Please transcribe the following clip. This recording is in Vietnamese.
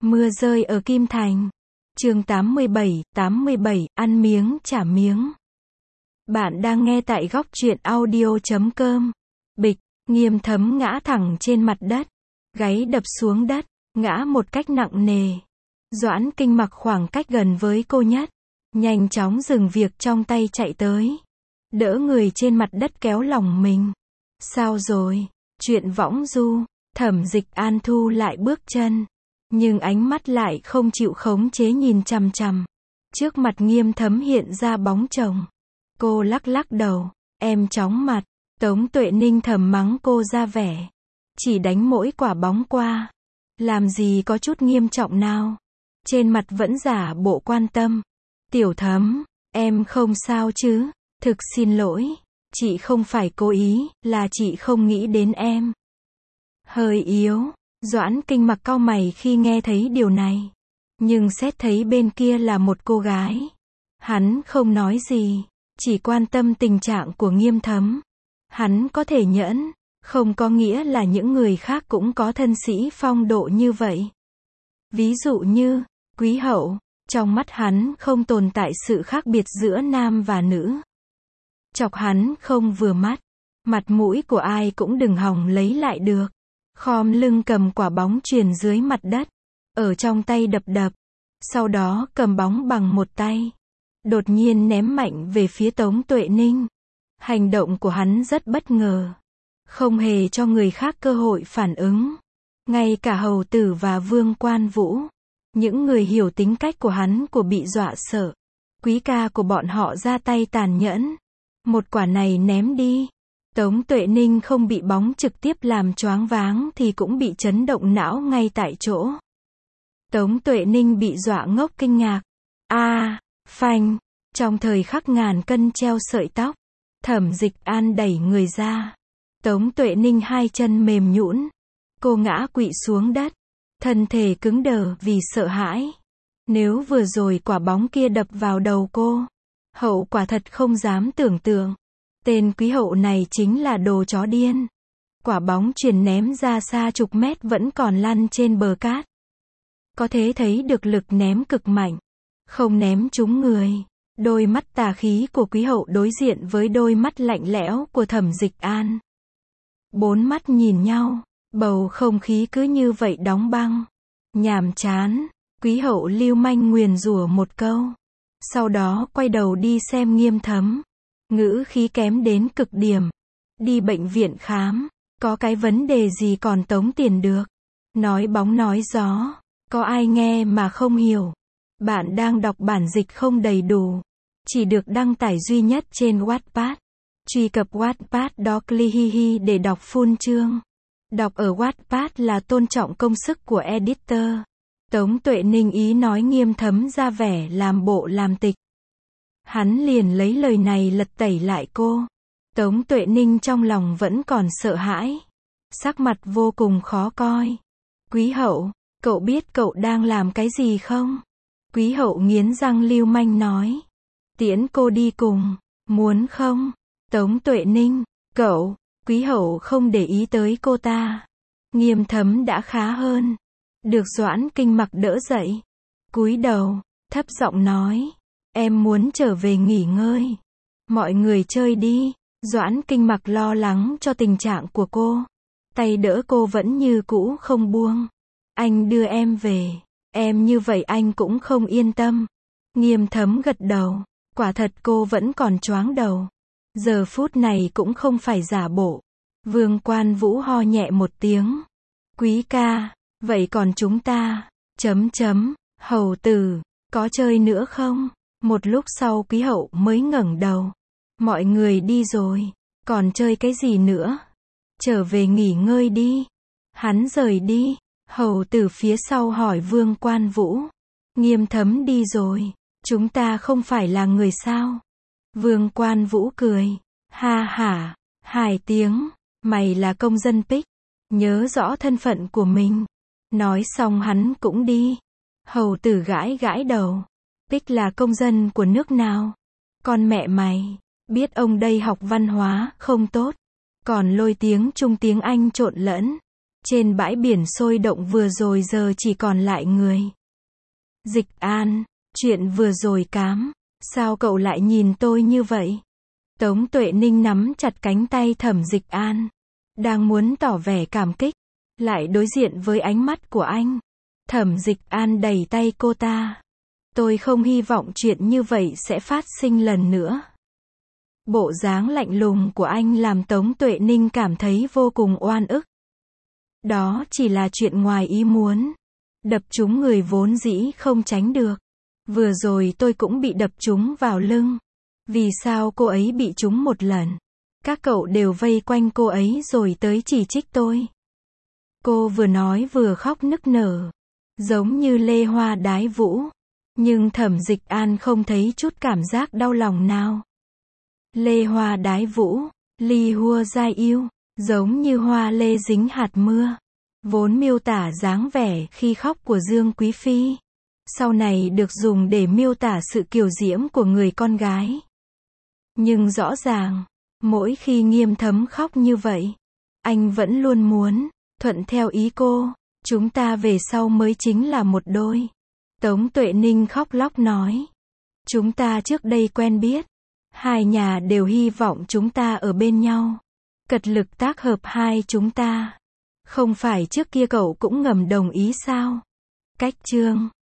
Mưa rơi ở Kim Thành. Chương 87, ăn miếng trả miếng. Bạn đang nghe tại góc truyện audio.com. Bịch, Nghiêm Thấm ngã thẳng trên mặt đất. Gáy đập xuống đất, ngã một cách nặng nề. Doãn Kinh Mặc khoảng cách gần với cô nhất. Nhanh chóng dừng việc trong tay chạy tới. Đỡ người trên mặt đất kéo lòng mình. Sao rồi? Chuyện võng du. Thẩm Dịch An thu lại bước chân. Nhưng ánh mắt lại không chịu khống chế nhìn chằm chằm. Trước mặt Nghiêm Thấm hiện ra bóng chồng. Cô lắc lắc đầu. Em chóng mặt. Tống Tuệ Ninh thầm mắng cô ra vẻ. Chỉ đánh mỗi quả bóng qua. Làm gì có chút nghiêm trọng nào. Trên mặt vẫn giả bộ quan tâm. Tiểu Thấm, em không sao chứ? Thực xin lỗi. Chị không phải cố ý, là chị không nghĩ đến em. Hơi yếu. Doãn Kinh Mặc cau mày khi nghe thấy điều này. Nhưng xét thấy bên kia là một cô gái. Hắn không nói gì. Chỉ quan tâm tình trạng của Nghiêm Thấm. Hắn có thể nhẫn. Không có nghĩa là những người khác cũng có thân sĩ phong độ như vậy. Ví dụ như, Quý Hậu. Trong mắt hắn không tồn tại sự khác biệt giữa nam và nữ. Chọc hắn không vừa mắt. Mặt mũi của ai cũng đừng hòng lấy lại được. Khom lưng cầm quả bóng chuyền dưới mặt đất. Ở trong tay đập đập. Sau đó cầm bóng bằng một tay. Đột nhiên ném mạnh về phía Tống Tuệ Ninh. Hành động của hắn rất bất ngờ. Không hề cho người khác cơ hội phản ứng. Ngay cả hầu tử và Vương Quan Vũ. Những người hiểu tính cách của hắn bị dọa sợ. Quý ca của bọn họ ra tay tàn nhẫn. Một quả này ném đi. Tống Tuệ Ninh không bị bóng trực tiếp làm choáng váng thì cũng bị chấn động não ngay tại chỗ. Tống Tuệ Ninh bị dọa ngốc kinh ngạc. Phanh. Trong thời khắc ngàn cân treo sợi tóc. Thẩm Dịch An đẩy người ra. Tống Tuệ Ninh hai chân mềm nhũn. Cô ngã quỵ xuống đất. Thân thể cứng đờ vì sợ hãi. Nếu vừa rồi quả bóng kia đập vào đầu cô. Hậu quả thật không dám tưởng tượng. Tên Quý Hậu này chính là đồ chó điên. Quả bóng chuyền ném ra xa chục mét vẫn còn lăn trên bờ cát. Có thể thấy được lực ném cực mạnh. Không ném trúng người. Đôi mắt tà khí của Quý Hậu đối diện với đôi mắt lạnh lẽo của Thẩm Dịch An. Bốn mắt nhìn nhau. Bầu không khí cứ như vậy đóng băng. Nhàm chán. Quý Hậu lưu manh nguyền rủa một câu. Sau đó quay đầu đi xem Nghiêm Thấm. Ngữ khí kém đến cực điểm. Đi bệnh viện khám. Có cái vấn đề gì còn tống tiền được. Nói bóng nói gió. Có ai nghe mà không hiểu. Bạn đang đọc bản dịch không đầy đủ. Chỉ được đăng tải duy nhất trên Wattpad. Truy cập Wattpad.clihihi để đọc full chương. Đọc ở Wattpad là tôn trọng công sức của editor. Tống Tuệ Ninh ý nói Nghiêm Thấm ra vẻ làm bộ làm tịch. Hắn liền lấy lời này lật tẩy lại cô. Tống Tuệ Ninh trong lòng vẫn còn sợ hãi. Sắc mặt vô cùng khó coi. Quý Hậu, cậu biết cậu đang làm cái gì không? Quý Hậu nghiến răng lưu manh nói. Tiễn cô đi cùng. Muốn không? Tống Tuệ Ninh, cậu. Quý Hậu không để ý tới cô ta. Nghiêm Thấm đã khá hơn. Được Doãn Kinh Mặc đỡ dậy. Cúi đầu, thấp giọng nói. Em muốn trở về nghỉ ngơi. Mọi người chơi đi. Doãn Kinh Mặc lo lắng cho tình trạng của cô. Tay đỡ cô vẫn như cũ không buông. Anh đưa em về. Em như vậy anh cũng không yên tâm. Nghiêm Thấm gật đầu. Quả thật cô vẫn còn choáng đầu. Giờ phút này cũng không phải giả bộ. Vương Quan Vũ ho nhẹ một tiếng. Quý ca, vậy còn chúng ta? Hầu tử, có chơi nữa không? Một lúc sau Quý Hậu mới ngẩng đầu. Mọi người đi rồi, còn chơi cái gì nữa? Trở về nghỉ ngơi đi. Hắn rời đi. Hầu tử phía sau hỏi Vương Quan Vũ. Nghiêm Thấm đi rồi, chúng ta không phải là người sao? Vương Quan Vũ cười. Ha hả, 2 tiếng. Mày là công dân Pích. Nhớ rõ thân phận của mình. Nói xong hắn cũng đi. Hầu tử gãi gãi đầu. Pích là công dân của nước nào? Con mẹ mày. Biết ông đây học văn hóa không tốt. Còn lôi tiếng Trung tiếng Anh trộn lẫn. Trên bãi biển sôi động vừa rồi giờ chỉ còn lại người. Dịch An, chuyện vừa rồi cám. Sao cậu lại nhìn tôi như vậy? Tống Tuệ Ninh nắm chặt cánh tay Thẩm Dịch An. Đang muốn tỏ vẻ cảm kích. Lại đối diện với ánh mắt của anh. Thẩm Dịch An đẩy tay cô ta. Tôi không hy vọng chuyện như vậy sẽ phát sinh lần nữa. Bộ dáng lạnh lùng của anh làm Tống Tuệ Ninh cảm thấy vô cùng oan ức. Đó chỉ là chuyện ngoài ý muốn. Đập trúng người vốn dĩ không tránh được. Vừa rồi tôi cũng bị đập trúng vào lưng. Vì sao cô ấy bị trúng một lần? Các cậu đều vây quanh cô ấy rồi tới chỉ trích tôi. Cô vừa nói vừa khóc nức nở. Giống như lê hoa đái vũ. Nhưng Thẩm Dịch An không thấy chút cảm giác đau lòng nào. Lê hoa đái vũ, ly hua giai yêu, giống như hoa lê dính hạt mưa. Vốn miêu tả dáng vẻ khi khóc của Dương Quý Phi. Sau này được dùng để miêu tả sự kiều diễm của người con gái. Nhưng rõ ràng, mỗi khi Nghiêm Thấm khóc như vậy, anh vẫn luôn muốn, thuận theo ý cô, chúng ta về sau mới chính là một đôi. Tống Tuệ Ninh khóc lóc nói. Chúng ta trước đây quen biết. Hai nhà đều hy vọng chúng ta ở bên nhau. Cật lực tác hợp hai chúng ta. Không phải trước kia cậu cũng ngầm đồng ý sao? Cách chương